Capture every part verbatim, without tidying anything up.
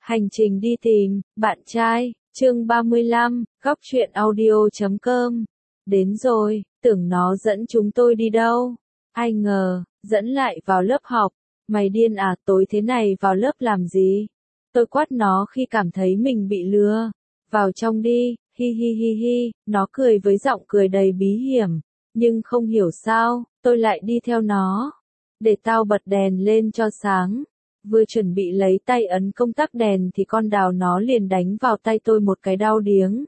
Hành trình đi tìm bạn trai, chương ba mươi lăm, góc truyện audio chấm com. Đến rồi, tưởng nó dẫn chúng tôi đi đâu? Ai ngờ, dẫn lại vào lớp học. Mày điên à, tối thế này vào lớp làm gì? Tôi quát nó khi cảm thấy mình bị lừa. Vào trong đi, hi hi hi hi, nó cười với giọng cười đầy bí hiểm. Nhưng không hiểu sao, tôi lại đi theo nó. Để tao bật đèn lên cho sáng. Vừa chuẩn bị lấy tay ấn công tắc đèn thì con đào nó liền đánh vào tay tôi một cái đau điếng.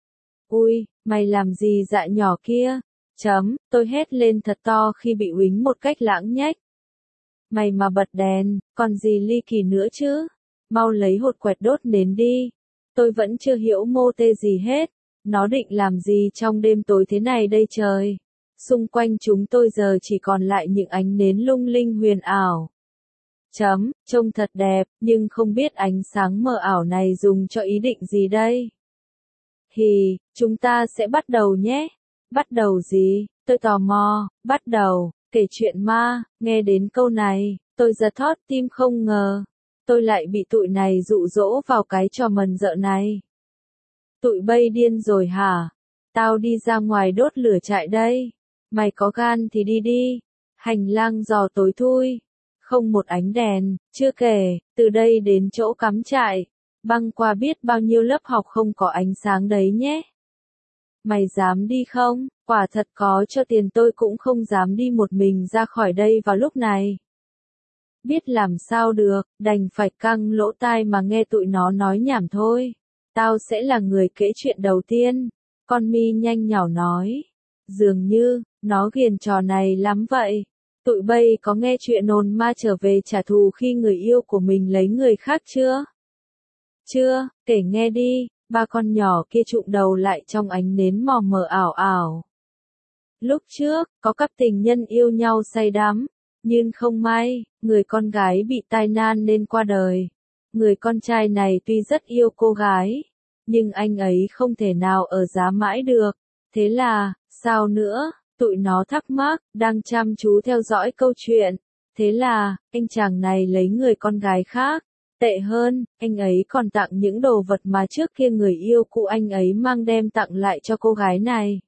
Ui, mày làm gì dạ nhỏ kia? Chấm, tôi hét lên thật to khi bị uýnh một cách lãng nhách. Mày mà bật đèn, còn gì ly kỳ nữa chứ? Mau lấy hột quẹt đốt nến đi. Tôi vẫn chưa hiểu mô tê gì hết. Nó định làm gì trong đêm tối thế này đây trời? Xung quanh chúng tôi giờ chỉ còn lại những ánh nến lung linh huyền ảo. Chấm, trông thật đẹp, nhưng không biết ánh sáng mờ ảo này dùng cho ý định gì đây? Hì, chúng ta sẽ bắt đầu nhé. Bắt đầu gì? Tôi tò mò, bắt đầu, kể chuyện ma, nghe đến câu này, tôi giật thót tim không ngờ. Tôi lại bị tụi này dụ dỗ vào cái trò mần dợ này. Tụi bay điên rồi hả? Tao đi ra ngoài đốt lửa trại đây. Mày có gan thì đi đi. Hành lang giò tối thui. Không một ánh đèn, chưa kể, từ đây đến chỗ cắm trại, băng qua biết bao nhiêu lớp học không có ánh sáng đấy nhé. Mày dám đi không? Quả thật có cho tiền tôi cũng không dám đi một mình ra khỏi đây vào lúc này. Biết làm sao được, đành phải căng lỗ tai mà nghe tụi nó nói nhảm thôi. Tao sẽ là người kể chuyện đầu tiên. Con mi nhanh nhảu nói. Dường như, nó ghiền trò này lắm vậy. Tụi bay có nghe chuyện hồn ma trở về trả thù khi người yêu của mình lấy người khác chưa? Chưa, kể nghe đi. Ba con nhỏ kia trụm đầu lại trong ánh nến mò mờ ảo ảo. Lúc trước, có cặp tình nhân yêu nhau say đắm, nhưng không may, người con gái bị tai nạn nên qua đời. Người con trai này tuy rất yêu cô gái, nhưng anh ấy không thể nào ở giá mãi được. Thế là, sao nữa? Tụi nó thắc mắc, đang chăm chú theo dõi câu chuyện. Thế là, anh chàng này lấy người con gái khác. Tệ hơn, anh ấy còn tặng những đồ vật mà trước kia người yêu cũ anh ấy mang đem tặng lại cho cô gái này.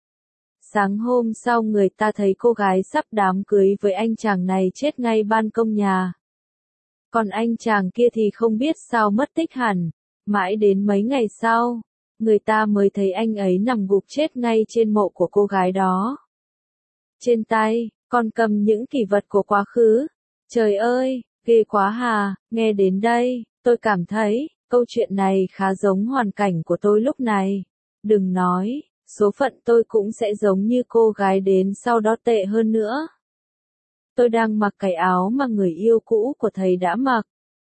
Sáng hôm sau người ta thấy cô gái sắp đám cưới với anh chàng này chết ngay ban công nhà. Còn anh chàng kia thì không biết sao mất tích hẳn. Mãi đến mấy ngày sau, người ta mới thấy anh ấy nằm gục chết ngay trên mộ của cô gái đó. Trên tay, còn cầm những kỷ vật của quá khứ. Trời ơi, ghê quá hà, nghe đến đây, tôi cảm thấy, câu chuyện này khá giống hoàn cảnh của tôi lúc này. Đừng nói, số phận tôi cũng sẽ giống như cô gái đến sau đó tệ hơn nữa. Tôi đang mặc cái áo mà người yêu cũ của thầy đã mặc.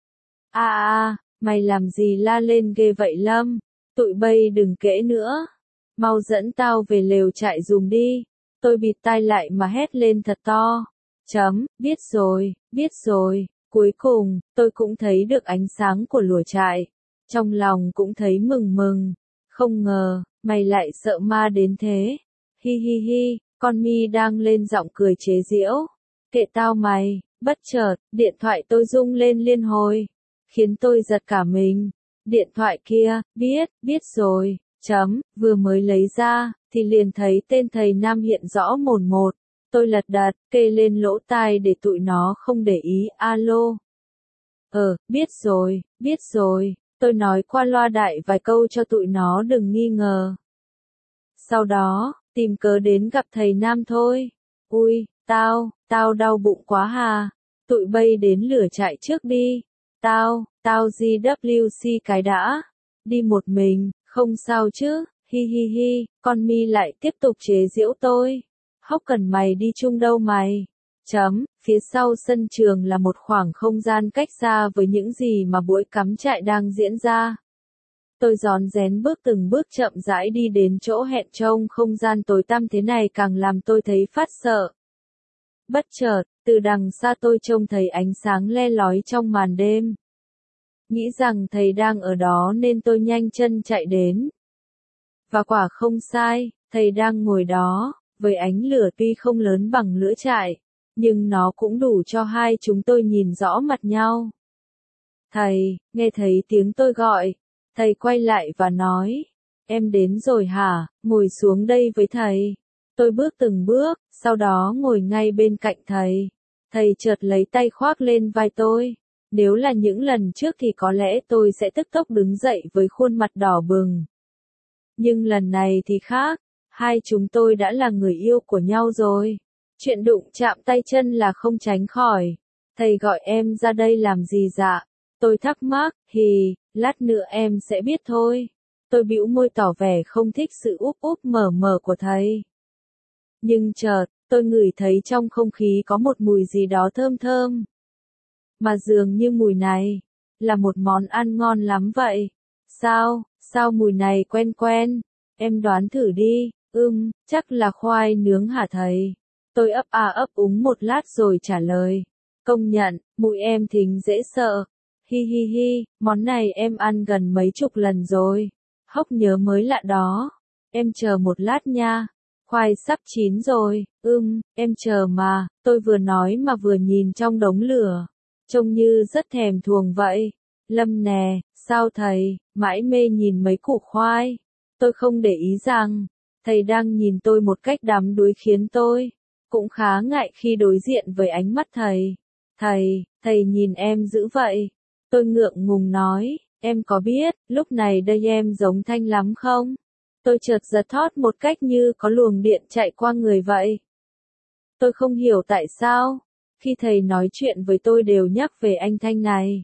À à, mày làm gì la lên ghê vậy Lâm? Tụi bay đừng kể nữa. Mau dẫn tao về lều trại dùng đi. Tôi bịt tai lại mà hét lên thật to. Chấm, biết rồi, biết rồi. Cuối cùng, tôi cũng thấy được ánh sáng của lửa trại. Trong lòng cũng thấy mừng mừng. Không ngờ, mày lại sợ ma đến thế. Hi hi hi, con mi đang lên giọng cười chế giễu. Kệ tao mày, bất chợt, điện thoại tôi rung lên liên hồi. Khiến tôi giật cả mình. Điện thoại kia, biết, biết rồi, chấm, vừa mới lấy ra, thì liền thấy tên thầy Nam hiện rõ mồn một. Tôi lật đật, kê lên lỗ tai để tụi nó không để ý, alo. Ờ, biết rồi, biết rồi, tôi nói qua loa đại vài câu cho tụi nó đừng nghi ngờ. Sau đó, tìm cớ đến gặp thầy Nam thôi. Ui, tao, tao đau bụng quá hà. Tụi bay đến lửa trại trước đi. Tao, tao giê vê xê cái đã. Đi một mình, không sao chứ, hi hi hi, con mi lại tiếp tục chế giễu tôi. Hóc cần mày đi chung đâu mày. Chấm, phía sau sân trường là một khoảng không gian cách xa với những gì mà buổi cắm trại đang diễn ra. Tôi rón rén bước từng bước chậm rãi đi đến chỗ hẹn trông không gian tối tăm thế này càng làm tôi thấy phát sợ. Bất chợt, từ đằng xa tôi trông thấy ánh sáng le lói trong màn đêm. Nghĩ rằng thầy đang ở đó nên tôi nhanh chân chạy đến. Và quả không sai, thầy đang ngồi đó, với ánh lửa tuy không lớn bằng lửa trại, nhưng nó cũng đủ cho hai chúng tôi nhìn rõ mặt nhau. Thầy, nghe thấy tiếng tôi gọi. Thầy quay lại và nói, em đến rồi hả, ngồi xuống đây với thầy. Tôi bước từng bước, sau đó ngồi ngay bên cạnh thầy. Thầy chợt lấy tay khoác lên vai tôi. Nếu là những lần trước thì có lẽ tôi sẽ tức tốc đứng dậy với khuôn mặt đỏ bừng. Nhưng lần này thì khác, hai chúng tôi đã là người yêu của nhau rồi. Chuyện đụng chạm tay chân là không tránh khỏi. Thầy gọi em ra đây làm gì dạ? Tôi thắc mắc, hì, lát nữa em sẽ biết thôi. Tôi bĩu môi tỏ vẻ không thích sự úp úp mở mở của thầy. Nhưng chợt, tôi ngửi thấy trong không khí có một mùi gì đó thơm thơm. Mà dường như mùi này, là một món ăn ngon lắm vậy. Sao, sao mùi này quen quen? Em đoán thử đi, ưm, chắc là khoai nướng hả thầy? Tôi ấp à ấp úng một lát rồi trả lời. Công nhận, mùi em thính dễ sợ. Hi hi hi, món này em ăn gần mấy chục lần rồi. Hốc nhớ mới lạ đó. Em chờ một lát nha. Khoai sắp chín rồi, ưm, em chờ mà. Tôi vừa nói mà vừa nhìn trong đống lửa. Trông như rất thèm thuồng vậy. Lâm nè, sao thầy, mãi mê nhìn mấy củ khoai. Tôi không để ý rằng, thầy đang nhìn tôi một cách đắm đuối khiến tôi cũng khá ngại khi đối diện với ánh mắt thầy. Thầy, thầy nhìn em dữ vậy. Tôi ngượng ngùng nói, em có biết, lúc này đây em giống Thanh lắm không? Tôi chợt giật thót một cách như có luồng điện chạy qua người vậy. Tôi không hiểu tại sao, khi thầy nói chuyện với tôi đều nhắc về anh Thanh này.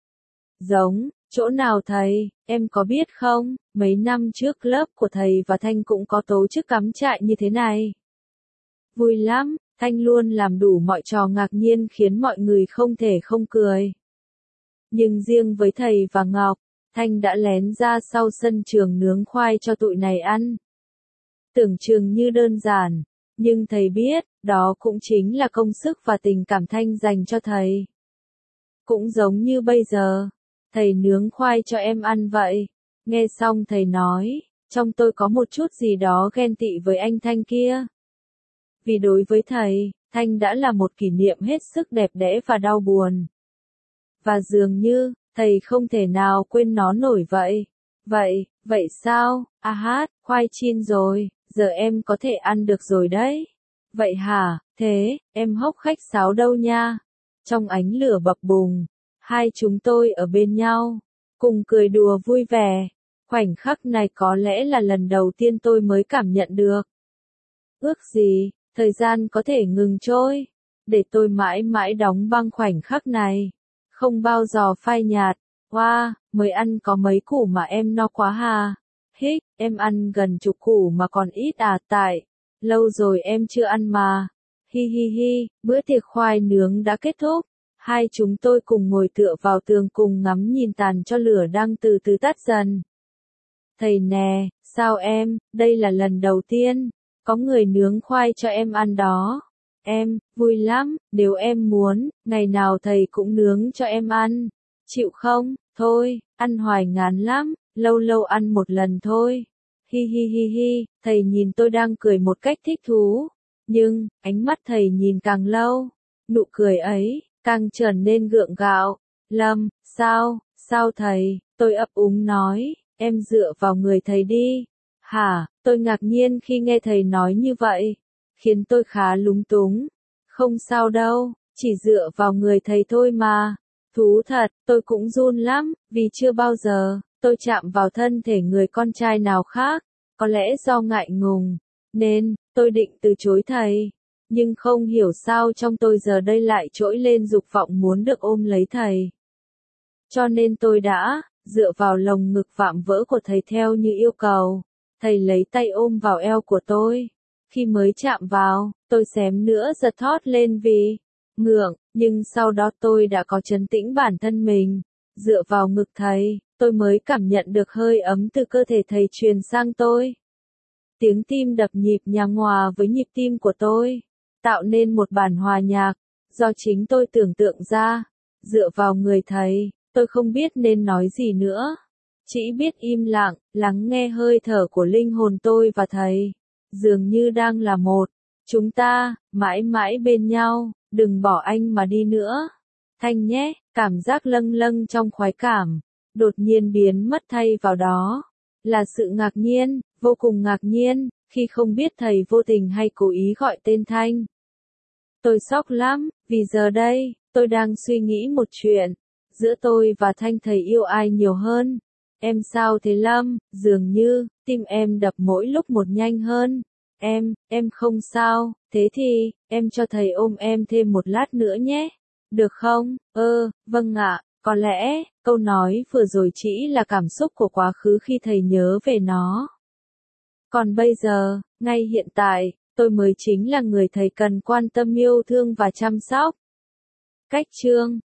Giống, chỗ nào thầy, em có biết không, mấy năm trước lớp của thầy và Thanh cũng có tổ chức cắm trại như thế này. Vui lắm, Thanh luôn làm đủ mọi trò ngạc nhiên khiến mọi người không thể không cười. Nhưng riêng với thầy và Ngọc, Thanh đã lén ra sau sân trường nướng khoai cho tụi này ăn. Tưởng chừng như đơn giản, nhưng thầy biết, đó cũng chính là công sức và tình cảm Thanh dành cho thầy. Cũng giống như bây giờ, thầy nướng khoai cho em ăn vậy. Nghe xong thầy nói, trong tôi có một chút gì đó ghen tị với anh Thanh kia. Vì đối với thầy, Thanh đã là một kỷ niệm hết sức đẹp đẽ và đau buồn. Và dường như, thầy không thể nào quên nó nổi vậy. Vậy, vậy sao, à hát, khoai chiên rồi, giờ em có thể ăn được rồi đấy. Vậy hả, thế, em hốc khách sáo đâu nha. Trong ánh lửa bập bùng, hai chúng tôi ở bên nhau, cùng cười đùa vui vẻ. Khoảnh khắc này có lẽ là lần đầu tiên tôi mới cảm nhận được. Ước gì, thời gian có thể ngừng trôi, để tôi mãi mãi đóng băng khoảnh khắc này. Không bao giờ phai nhạt. Wow, mới ăn có mấy củ mà em no quá hà. Hích, em ăn gần chục củ mà còn ít à tại. Lâu rồi em chưa ăn mà. Hi hi hi, bữa tiệc khoai nướng đã kết thúc. Hai chúng tôi cùng ngồi tựa vào tường cùng ngắm nhìn tàn cho lửa đang từ từ tắt dần. Thầy nè, sao em, đây là lần đầu tiên, có người nướng khoai cho em ăn đó. Em, vui lắm, nếu em muốn, ngày nào thầy cũng nướng cho em ăn. Chịu không? Thôi, ăn hoài ngán lắm, lâu lâu ăn một lần thôi. Hi hi hi hi, thầy nhìn tôi đang cười một cách thích thú. Nhưng, ánh mắt thầy nhìn càng lâu, nụ cười ấy, càng trở nên gượng gạo. Lâm, sao, sao thầy, tôi ấp úng nói, em dựa vào người thầy đi. Hả, tôi ngạc nhiên khi nghe thầy nói như vậy, khiến tôi khá lúng túng. Không sao đâu, chỉ dựa vào người thầy thôi mà. Thú thật, tôi cũng run lắm, vì chưa bao giờ, tôi chạm vào thân thể người con trai nào khác. Có lẽ do ngại ngùng, nên, tôi định từ chối thầy. Nhưng không hiểu sao trong tôi giờ đây lại trỗi lên dục vọng muốn được ôm lấy thầy. Cho nên tôi đã, dựa vào lồng ngực vạm vỡ của thầy theo như yêu cầu. Thầy lấy tay ôm vào eo của tôi. Khi mới chạm vào, tôi xém nữa giật thót lên vì ngượng, nhưng sau đó tôi đã có trấn tĩnh bản thân mình. Dựa vào ngực thầy, tôi mới cảm nhận được hơi ấm từ cơ thể thầy truyền sang tôi. Tiếng tim đập nhịp nhàng hòa với nhịp tim của tôi, tạo nên một bản hòa nhạc, do chính tôi tưởng tượng ra. Dựa vào người thầy, tôi không biết nên nói gì nữa. Chỉ biết im lặng, lắng nghe hơi thở của linh hồn tôi và thầy. Dường như đang là một. Chúng ta, mãi mãi bên nhau, đừng bỏ anh mà đi nữa. Thanh nhé, cảm giác lâng lâng trong khoái cảm, đột nhiên biến mất thay vào đó là sự ngạc nhiên, vô cùng ngạc nhiên, khi không biết thầy vô tình hay cố ý gọi tên Thanh. Tôi sốc lắm, vì giờ đây, tôi đang suy nghĩ một chuyện, giữa tôi và Thanh thầy yêu ai nhiều hơn? Em sao thế Lâm, dường như, tim em đập mỗi lúc một nhanh hơn. Em, em không sao, thế thì, em cho thầy ôm em thêm một lát nữa nhé. Được không? Ơ, vâng ạ, có lẽ, câu nói vừa rồi chỉ là cảm xúc của quá khứ khi thầy nhớ về nó. Còn bây giờ, ngay hiện tại, tôi mới chính là người thầy cần quan tâm yêu thương và chăm sóc. Cách chương